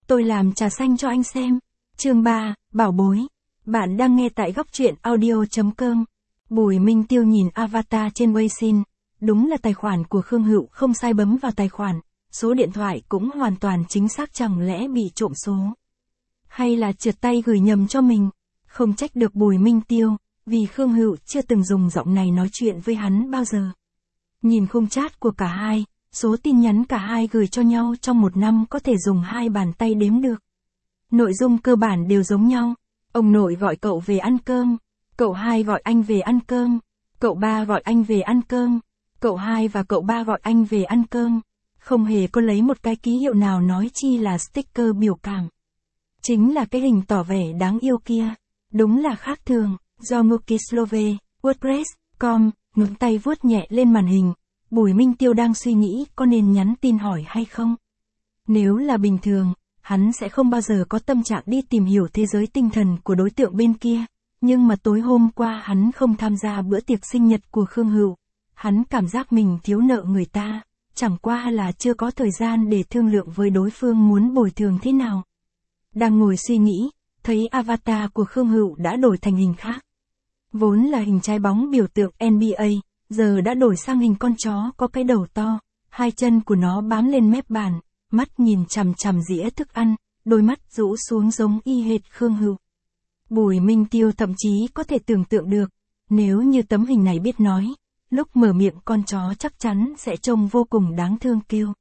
Tôi làm trà xanh cho anh xem. Chương 3, Bảo bối. Bạn đang nghe tại góc truyện audio.com. Bùi Minh Tiêu nhìn avatar trên Weixin. Đúng là tài khoản của Khương Hựu, không sai, bấm vào tài khoản. Số điện thoại cũng hoàn toàn chính xác, chẳng lẽ bị trộm số? Hay là trượt tay gửi nhầm cho mình? Không trách được Bùi Minh Tiêu, vì Khương Hựu chưa từng dùng giọng này nói chuyện với hắn bao giờ. Nhìn khung chat của cả hai, số tin nhắn cả hai gửi cho nhau trong một năm có thể dùng hai bàn tay đếm được. Nội dung cơ bản đều giống nhau. Ông nội gọi cậu về ăn cơm, cậu hai gọi anh về ăn cơm, cậu ba gọi anh về ăn cơm, cậu hai và cậu ba gọi anh về ăn cơm. Không hề có lấy một cái ký hiệu nào, nói chi là sticker biểu cảm. Chính là cái hình tỏ vẻ đáng yêu kia. Đúng là khác thường. Do Mukislove, WordPress.com, ngón tay vuốt nhẹ lên màn hình. Bùi Minh Tiêu đang suy nghĩ có nên nhắn tin hỏi hay không. Nếu là bình thường, hắn sẽ không bao giờ có tâm trạng đi tìm hiểu thế giới tinh thần của đối tượng bên kia. Nhưng mà tối hôm qua hắn không tham gia bữa tiệc sinh nhật của Khương Hựu. Hắn cảm giác mình thiếu nợ người ta. Chẳng qua là chưa có thời gian để thương lượng với đối phương muốn bồi thường thế nào. Đang ngồi suy nghĩ, thấy avatar của Khương Hựu đã đổi thành hình khác. Vốn là hình trái bóng biểu tượng NBA, giờ đã đổi sang hình con chó có cái đầu to, hai chân của nó bám lên mép bàn, mắt nhìn chằm chằm dĩa thức ăn, đôi mắt rũ xuống giống y hệt Khương Hựu. Bùi Minh Tiêu thậm chí có thể tưởng tượng được, nếu như tấm hình này biết nói, lúc mở miệng con chó chắc chắn sẽ trông vô cùng đáng thương kêu.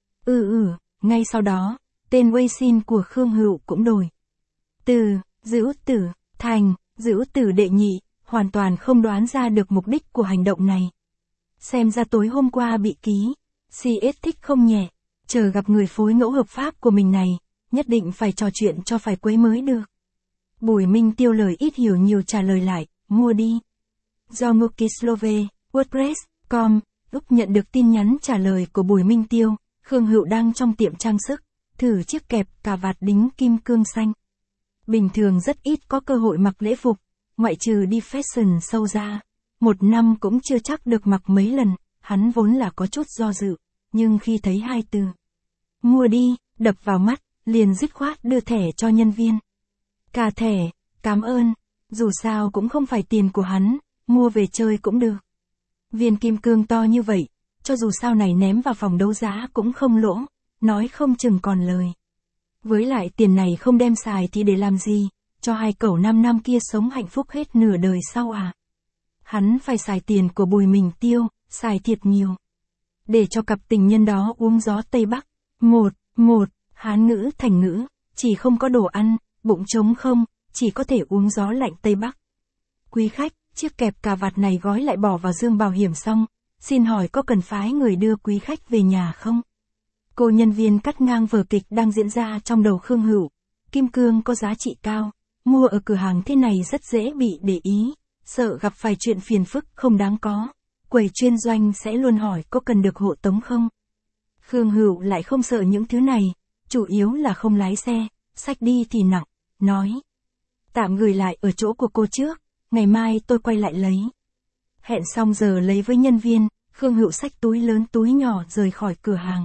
Ngay sau đó, tên Weixin của Khương Hựu cũng đổi. Từ, Dữu Tử, thành, Dữu Tử đệ nhị, hoàn toàn không đoán ra được mục đích của hành động này. Xem ra tối hôm qua bị ký, CS thích không nhẹ, chờ gặp người phối ngẫu hợp pháp của mình này, nhất định phải trò chuyện cho phải quấy mới được. Bùi Minh Tiêu lời ít hiểu nhiều trả lời lại, mua đi. Do Mukislove, WordPress.com, lúc nhận được tin nhắn trả lời của Bùi Minh Tiêu, Khương Hựu đang trong tiệm trang sức, thử chiếc kẹp cà vạt đính kim cương xanh. Bình thường rất ít có cơ hội mặc lễ phục, ngoại trừ đi fashion show ra. Một năm cũng chưa chắc được mặc mấy lần, hắn vốn là có chút do dự, nhưng khi thấy hai từ mua đi, đập vào mắt, liền dứt khoát đưa thẻ cho nhân viên. Cả thẻ, cảm ơn, dù sao cũng không phải tiền của hắn, mua về chơi cũng được. Viên kim cương to như vậy, cho dù sau này ném vào phòng đấu giá cũng không lỗ, nói không chừng còn lời. Với lại tiền này không đem xài thì để làm gì, cho hai cẩu 5 năm kia sống hạnh phúc hết nửa đời sau à. Hắn phải xài tiền của Bùi Minh Tiêu, xài thiệt nhiều. Để cho cặp tình nhân đó uống gió Tây Bắc. Một, Hán ngữ thành ngữ, chỉ không có đồ ăn, bụng trống không, chỉ có thể uống gió lạnh Tây Bắc. Quý khách, chiếc kẹp cà vạt này gói lại bỏ vào dương bảo hiểm xong, xin hỏi có cần phái người đưa quý khách về nhà không? Cô nhân viên cắt ngang vở kịch đang diễn ra trong đầu Khương Hựu. Kim cương có giá trị cao, mua ở cửa hàng thế này rất dễ bị để ý, sợ gặp phải chuyện phiền phức không đáng có. Quầy chuyên doanh sẽ luôn hỏi có cần được hộ tống không? Khương Hựu lại không sợ những thứ này, chủ yếu là không lái xe, xách đi thì nặng, nói. Tạm gửi lại ở chỗ của cô trước, ngày mai tôi quay lại lấy. Hẹn xong giờ lấy với nhân viên, Khương Hựu xách túi lớn túi nhỏ rời khỏi cửa hàng.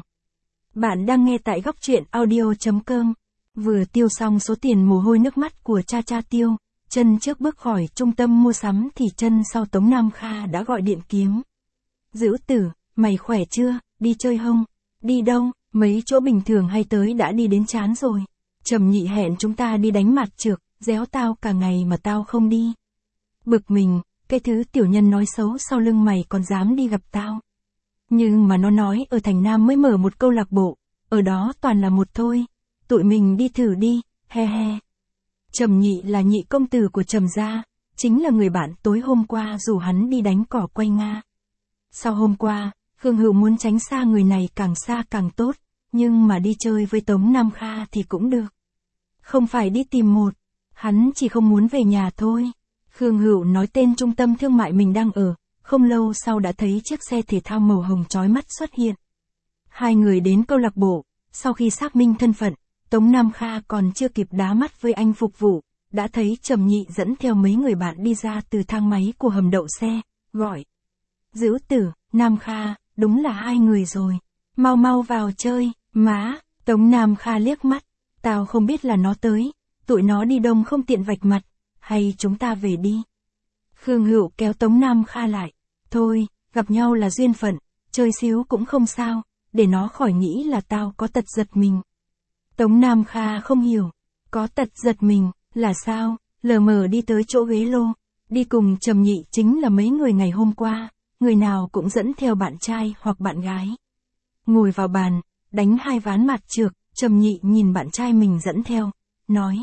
Bạn đang nghe tại góc truyện audio.com. Vừa tiêu xong số tiền mồ hôi nước mắt của cha Tiêu, chân trước bước khỏi trung tâm mua sắm thì chân sau Tống Nam Kha đã gọi điện kiếm. Dữu Tử, mày khỏe chưa, đi chơi không? Đi đâu, mấy chỗ bình thường hay tới đã đi đến chán rồi. Trầm Nhị hẹn chúng ta đi đánh mặt trược, réo tao cả ngày mà tao không đi. Bực mình, cái thứ tiểu nhân nói xấu sau lưng mày còn dám đi gặp tao. Nhưng mà nó nói ở thành Nam mới mở một câu lạc bộ, ở đó toàn là một thôi. Tụi mình đi thử đi, he he. Trầm Nhị là nhị công tử của Trầm gia, chính là người bạn tối hôm qua rủ hắn đi đánh cỏ quay Nga. Sau hôm qua, Khương Hựu muốn tránh xa người này càng xa càng tốt, nhưng mà đi chơi với Tống Nam Kha thì cũng được. Không phải đi tìm một, hắn chỉ không muốn về nhà thôi. Khương Hựu nói tên trung tâm thương mại mình đang ở, không lâu sau đã thấy chiếc xe thể thao màu hồng chói mắt xuất hiện. Hai người đến câu lạc bộ, sau khi xác minh thân phận, Tống Nam Kha còn chưa kịp đá mắt với anh phục vụ, đã thấy Trầm Nhị dẫn theo mấy người bạn đi ra từ thang máy của hầm đậu xe, gọi. Dữu Tử, Nam Kha, đúng là hai người rồi. Mau mau vào chơi, má. Tống Nam Kha liếc mắt, Tao không biết là nó tới, tụi nó đi đông không tiện vạch mặt, hay chúng ta về đi. Khương Hữu kéo Tống Nam Kha lại. Thôi, gặp nhau là duyên phận, chơi xíu cũng không sao, để nó khỏi nghĩ là tao có tật giật mình. Tống Nam Kha không hiểu, có tật giật mình, là sao, lờ mờ đi tới chỗ ghế lô, đi cùng Trầm Nhị chính là mấy người ngày hôm qua, người nào cũng dẫn theo bạn trai hoặc bạn gái. Ngồi vào bàn, đánh 2 ván mặt trược, Trầm Nhị nhìn bạn trai mình dẫn theo, nói.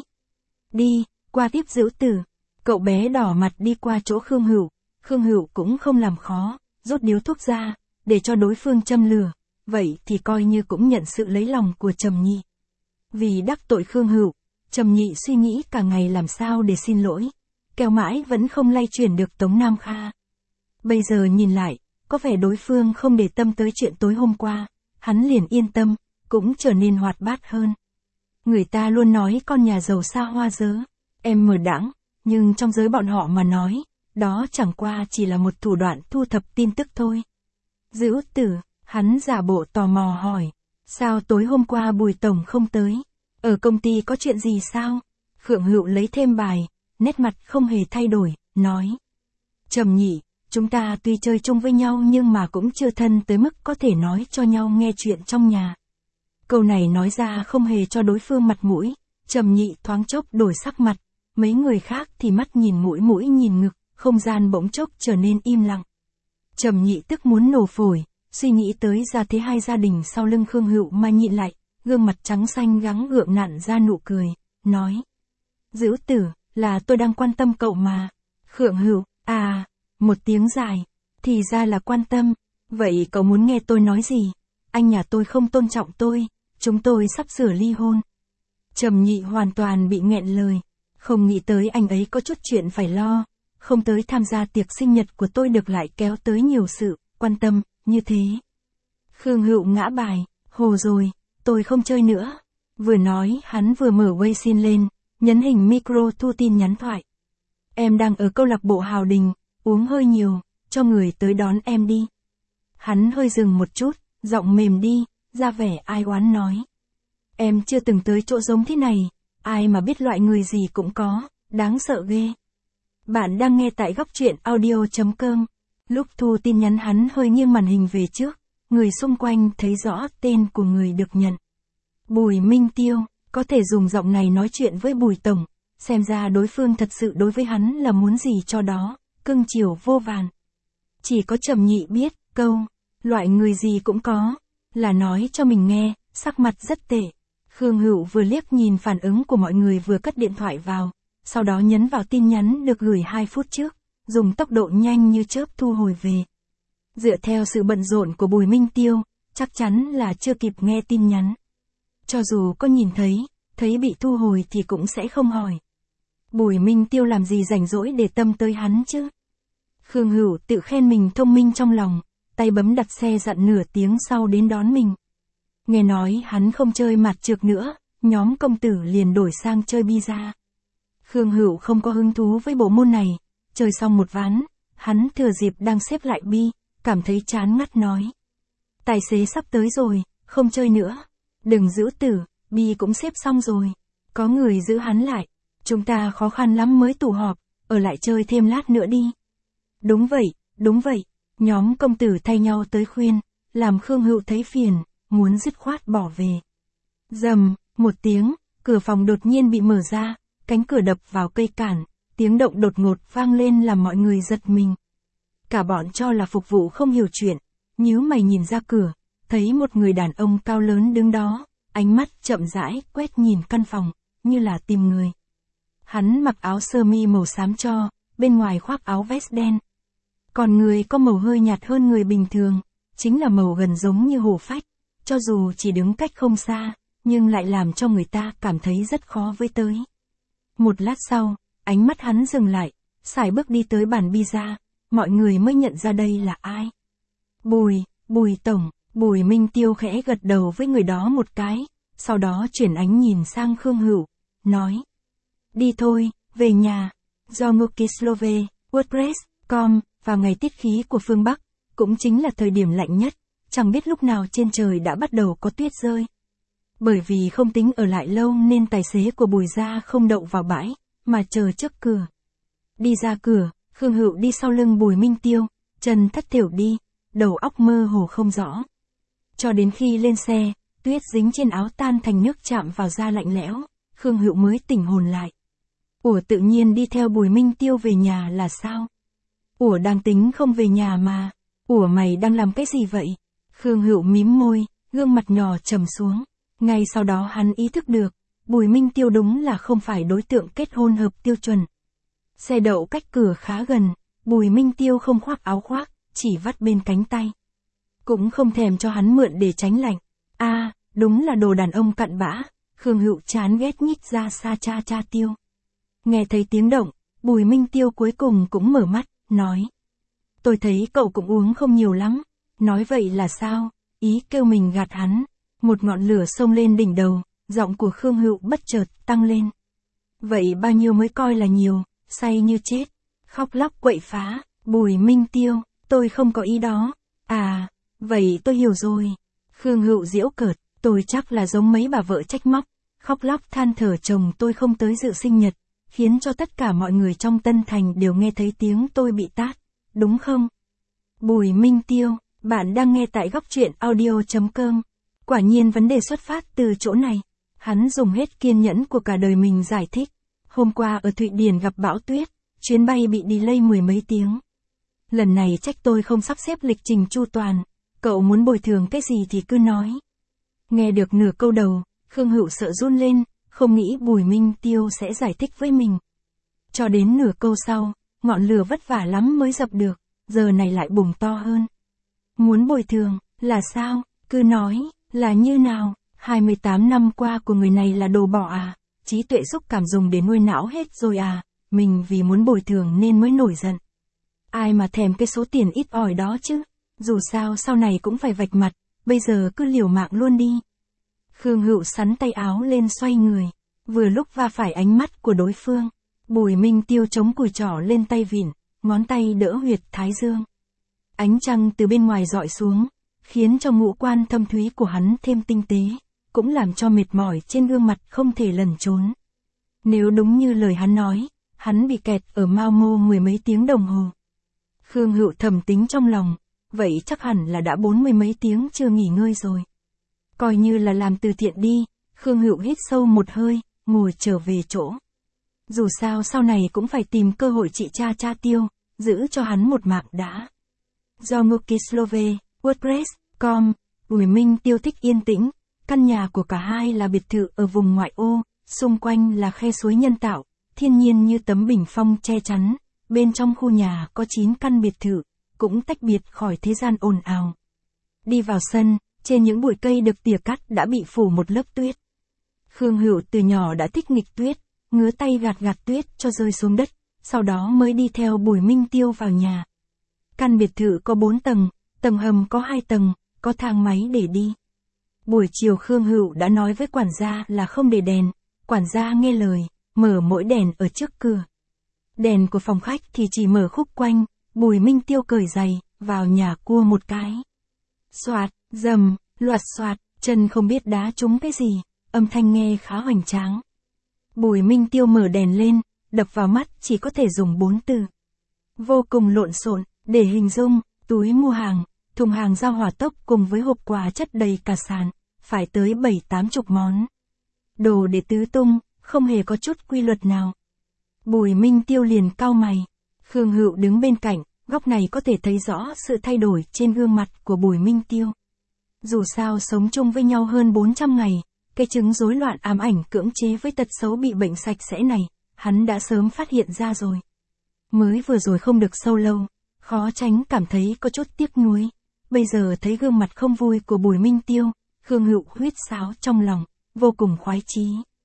Đi, qua tiếp Dữu Tử. Cậu bé đỏ mặt đi qua chỗ Khương Hữu cũng không làm khó, rút điếu thuốc ra, để cho đối phương châm lửa, vậy thì coi như cũng nhận sự lấy lòng của Trầm Nhị. Vì đắc tội Khương Hữu, Trầm Nhị suy nghĩ cả ngày làm sao để xin lỗi, kéo mãi vẫn không lay chuyển được Tống Nam Kha. Bây giờ nhìn lại, có vẻ đối phương không để tâm tới chuyện tối hôm qua, hắn liền yên tâm, cũng trở nên hoạt bát hơn. Người ta luôn nói con nhà giàu xa hoa dớ, em mờ đãng, nhưng trong giới bọn họ mà nói, đó chẳng qua chỉ là một thủ đoạn thu thập tin tức thôi. Dữu Tử, hắn giả bộ tò mò hỏi, sao tối hôm qua Bùi tổng không tới? Ở công ty có chuyện gì sao? Khương Hữu lấy thêm bài, nét mặt không hề thay đổi, nói. Trầm Nhị, chúng ta tuy chơi chung với nhau nhưng mà cũng chưa thân tới mức có thể nói cho nhau nghe chuyện trong nhà. Câu này nói ra không hề cho đối phương mặt mũi, Trầm Nhị thoáng chốc đổi sắc mặt, mấy người khác thì mắt nhìn mũi nhìn ngực, không gian bỗng chốc trở nên im lặng. Trầm Nhị tức muốn nổ phổi, suy nghĩ tới gia thế hai gia đình sau lưng Khương Hữu mà nhịn lại, gương mặt trắng xanh gắng gượng nặn ra nụ cười, nói. Dữu Tử, là tôi đang quan tâm cậu mà. Khương Hữu, à, một tiếng dài, thì ra là quan tâm, vậy cậu muốn nghe tôi nói gì? Anh nhà tôi không tôn trọng tôi, chúng tôi sắp sửa ly hôn. Trầm Nhị hoàn toàn bị nghẹn lời, không nghĩ tới anh ấy có chút chuyện phải lo, không tới tham gia tiệc sinh nhật của tôi được lại kéo tới nhiều sự quan tâm như thế. Khương Hữu ngã bài, hồ rồi, tôi không chơi nữa. Vừa nói hắn vừa mở Weixin lên, nhấn hình micro thu tin nhắn thoại. Em đang ở câu lạc bộ Hào Đình, uống hơi nhiều, cho người tới đón em đi. Hắn hơi dừng một chút, giọng mềm đi, ra vẻ ai oán nói. Em chưa từng tới chỗ giống thế này, ai mà biết loại người gì cũng có, đáng sợ ghê. Bạn đang nghe tại góc truyện audio.com. Lúc thu tin nhắn hắn hơi nghiêng màn hình về trước, người xung quanh thấy rõ tên của người được nhận. Bùi Minh Tiêu, có thể dùng giọng này nói chuyện với Bùi tổng, xem ra đối phương thật sự đối với hắn là muốn gì cho đó, cưng chiều vô vàn. Chỉ có Trầm Nhị biết, câu, loại người gì cũng có, là nói cho mình nghe, sắc mặt rất tệ. Khương Hữu vừa liếc nhìn phản ứng của mọi người vừa cất điện thoại vào, sau đó nhấn vào tin nhắn được gửi 2 phút trước, dùng tốc độ nhanh như chớp thu hồi về. Dựa theo sự bận rộn của Bùi Minh Tiêu, chắc chắn là chưa kịp nghe tin nhắn. Cho dù có nhìn thấy bị thu hồi thì cũng sẽ không hỏi. Bùi Minh Tiêu làm gì rảnh rỗi để tâm tới hắn chứ? Khương Hữu tự khen mình thông minh trong lòng, tay bấm đặt xe dặn nửa tiếng sau đến đón mình. Nghe nói hắn không chơi mặt trược nữa, nhóm công tử liền đổi sang chơi bi-ra. Khương Hữu không có hứng thú với bộ môn này, chơi xong một ván, hắn thừa dịp đang xếp lại bi, cảm thấy chán ngắt nói. Tài xế sắp tới rồi, không chơi nữa. Đừng Dữu Tử, bi cũng xếp xong rồi. Có người giữ hắn lại, chúng ta khó khăn lắm mới tụ họp, ở lại chơi thêm lát nữa đi. Đúng vậy, nhóm công tử thay nhau tới khuyên, làm Khương Hữu thấy phiền, muốn dứt khoát bỏ về. Rầm, một tiếng, cửa phòng đột nhiên bị mở ra, cánh cửa đập vào cây cản, tiếng động đột ngột vang lên làm mọi người giật mình. Cả bọn cho là phục vụ không hiểu chuyện, nhíu mày nhìn ra cửa, thấy một người đàn ông cao lớn đứng đó, ánh mắt chậm rãi quét nhìn căn phòng, như là tìm người. Hắn mặc áo sơ mi màu xám cho, bên ngoài khoác áo vest đen. Còn người có màu hơi nhạt hơn người bình thường, chính là màu gần giống như hổ phách, cho dù chỉ đứng cách không xa, nhưng lại làm cho người ta cảm thấy rất khó với tới. Một lát sau, ánh mắt hắn dừng lại, sải bước đi tới bàn bi-ra, mọi người mới nhận ra đây là ai. Bùi tổng, Bùi Minh Tiêu khẽ gật đầu với người đó một cái, sau đó chuyển ánh nhìn sang Khương Hữu, nói. Đi thôi, về nhà. Do Mukislove, WordPress.com, vào ngày tiết khí của phương Bắc, cũng chính là thời điểm lạnh nhất, chẳng biết lúc nào trên trời đã bắt đầu có tuyết rơi. Bởi vì không tính ở lại lâu nên tài xế của Bùi gia không đậu vào bãi, mà chờ trước cửa. Đi ra cửa, Khương Hựu đi sau lưng Bùi Minh Tiêu, chân thất thểu đi, đầu óc mơ hồ không rõ. Cho đến khi lên xe, tuyết dính trên áo tan thành nước chạm vào da lạnh lẽo, Khương Hựu mới tỉnh hồn lại. Ủa tự nhiên đi theo Bùi Minh Tiêu về nhà là sao? Ủa đang tính không về nhà mà. Ủa mày đang làm cái gì vậy? Khương Hựu mím môi, gương mặt nhỏ trầm xuống. Ngay sau đó hắn ý thức được, Bùi Minh Tiêu đúng là không phải đối tượng kết hôn hợp tiêu chuẩn. Xe đậu cách cửa khá gần, Bùi Minh Tiêu không khoác áo khoác, chỉ vắt bên cánh tay. Cũng không thèm cho hắn mượn để tránh lạnh. Đúng là đồ đàn ông cặn bã. Khương Hựu chán ghét nhích ra xa cha Tiêu. Nghe thấy tiếng động, Bùi Minh Tiêu cuối cùng cũng mở mắt, nói. Tôi thấy cậu cũng uống không nhiều lắm. Nói vậy là sao? Ý kêu mình gạt hắn. Một ngọn lửa xông lên đỉnh đầu, giọng của Khương Hựu bất chợt tăng lên. Vậy bao nhiêu mới coi là nhiều, say như chết. Khóc lóc quậy phá, Bùi Minh Tiêu, tôi không có ý đó. Vậy tôi hiểu rồi. Khương Hựu giễu cợt, tôi chắc là giống mấy bà vợ trách móc, khóc lóc than thở chồng tôi không tới dự sinh nhật, khiến cho tất cả mọi người trong Tân Thành đều nghe thấy tiếng tôi bị tát, đúng không? Bùi Minh Tiêu, bạn đang nghe tại góc truyện audio.com. Quả nhiên vấn đề xuất phát từ chỗ này. Hắn dùng hết kiên nhẫn của cả đời mình giải thích. Hôm qua ở Thụy Điển gặp bão tuyết, chuyến bay bị delay 10 mấy tiếng. Lần này trách tôi không sắp xếp lịch trình chu toàn. Cậu muốn bồi thường cái gì thì cứ nói. Nghe được nửa câu đầu, Khương Hựu sợ run lên, không nghĩ Bùi Minh Tiêu sẽ giải thích với mình. Cho đến nửa câu sau, ngọn lửa vất vả lắm mới dập được, giờ này lại bùng to hơn. Muốn bồi thường, là sao? Cứ nói, là như nào? 28 năm qua của người này là đồ bỏ à? Trí tuệ xúc cảm dùng để nuôi não hết rồi à? Mình vì muốn bồi thường nên mới nổi giận. Ai mà thèm cái số tiền ít ỏi đó chứ? Dù sao sau này cũng phải vạch mặt, bây giờ cứ liều mạng luôn đi. Khương Hựu sắn tay áo lên xoay người, vừa lúc va phải ánh mắt của đối phương. Bùi Minh Tiêu chống cùi trỏ lên tay vịn, ngón tay đỡ huyệt thái dương. Ánh trăng từ bên ngoài rọi xuống, khiến cho ngũ quan thâm thúy của hắn thêm tinh tế, cũng làm cho mệt mỏi trên gương mặt không thể lẩn trốn. Nếu đúng như lời hắn nói, hắn bị kẹt ở Mao Mô 10 mấy tiếng đồng hồ. Khương Hựu thầm tính trong lòng, vậy chắc hẳn là đã 40 mấy tiếng chưa nghỉ ngơi rồi. Coi như là làm từ thiện đi, Khương Hựu hít sâu một hơi, ngồi trở về chỗ. Dù sao sau này cũng phải tìm cơ hội trị cha Tiêu, giữ cho hắn một mạng đã. Do Mukislove, WordPress.com, Bùi Minh Tiêu thích yên tĩnh, căn nhà của cả hai là biệt thự ở vùng ngoại ô, xung quanh là khe suối nhân tạo, thiên nhiên như tấm bình phong che chắn, bên trong khu nhà có 9 căn biệt thự, cũng tách biệt khỏi thế gian ồn ào. Đi vào sân, trên những bụi cây được tỉa cắt đã bị phủ một lớp tuyết. Khương Hựu từ nhỏ đã thích nghịch tuyết, ngứa tay gạt tuyết cho rơi xuống đất, sau đó mới đi theo Bùi Minh Tiêu vào nhà. Căn biệt thự có 4 tầng, tầng hầm có 2 tầng, có thang máy để đi. Buổi chiều Khương Hựu đã nói với quản gia là không để đèn, quản gia nghe lời, mở mỗi đèn ở trước cửa. Đèn của phòng khách thì chỉ mở khúc quanh, Bùi Minh Tiêu cởi giày, vào nhà cua một cái. Xoạt, dầm, loạt xoạt, chân không biết đá trúng cái gì, âm thanh nghe khá hoành tráng. Bùi Minh Tiêu mở đèn lên, đập vào mắt chỉ có thể dùng 4 từ. Vô cùng lộn xộn, để hình dung, túi mua hàng, thùng hàng giao hỏa tốc cùng với hộp quà chất đầy cả sàn, phải tới 7-80 món. Đồ để tứ tung, không hề có chút quy luật nào. Bùi Minh Tiêu liền cau mày. Khương Hựu đứng bên cạnh, góc này có thể thấy rõ sự thay đổi trên gương mặt của Bùi Minh Tiêu. Dù sao sống chung với nhau hơn 400 ngày, cái chứng rối loạn ám ảnh cưỡng chế với tật xấu bị bệnh sạch sẽ này, hắn đã sớm phát hiện ra rồi. Mới vừa rồi không được sâu lâu, khó tránh cảm thấy có chút tiếc nuối. Bây giờ thấy gương mặt không vui của Bùi Minh Tiêu, Khương Hựu huýt sáo trong lòng, vô cùng khoái chí.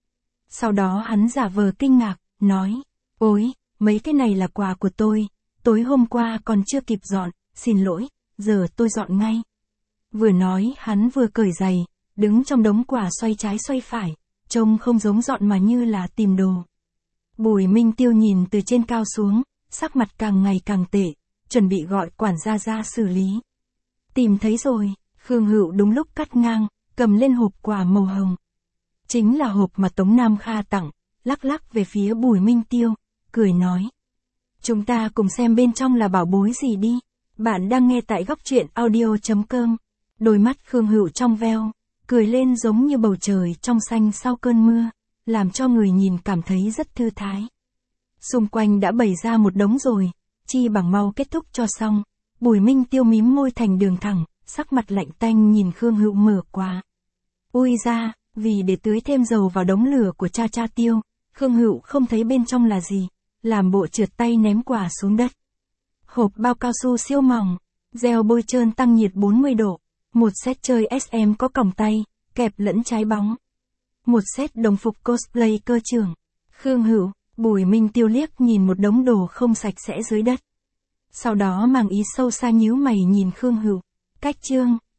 Sau đó hắn giả vờ kinh ngạc, nói, ôi, mấy cái này là quà của tôi, tối hôm qua còn chưa kịp dọn, xin lỗi, giờ tôi dọn ngay. Vừa nói hắn vừa cởi giày, đứng trong đống quà xoay trái xoay phải, trông không giống dọn mà như là tìm đồ. Bùi Minh Tiêu nhìn từ trên cao xuống, sắc mặt càng ngày càng tệ, chuẩn bị gọi quản gia ra xử lý. Tìm thấy rồi, Khương Hựu đúng lúc cắt ngang, cầm lên hộp quà màu hồng, Chính là hộp mà Tống Nam Kha tặng, lắc lắc về phía Bùi Minh Tiêu, cười nói. Chúng ta cùng xem bên trong là bảo bối gì đi. Bạn đang nghe tại góc truyện audio.com. Đôi mắt Khương Hữu trong veo, cười lên giống như bầu trời trong xanh sau cơn mưa, làm cho người nhìn cảm thấy rất thư thái. Xung quanh đã bày ra một đống rồi, chi bằng mau kết thúc cho xong. Bùi Minh Tiêu mím môi thành đường thẳng, sắc mặt lạnh tanh nhìn Khương Hữu mở quà. Ui ra, vì để tưới thêm dầu vào đống lửa của cha Tiêu, Khương Hữu không thấy bên trong là gì, làm bộ trượt tay ném quà xuống đất. Hộp bao cao su siêu mỏng, gel bôi trơn tăng nhiệt 40 độ, một set chơi SM có còng tay, kẹp lẫn trái bóng. Một set đồng phục cosplay cơ trưởng. Khương Hữu, Bùi Minh Tiêu liếc nhìn một đống đồ không sạch sẽ dưới đất. Sau đó mang ý sâu xa nhíu mày nhìn Khương Hữu. Cách chương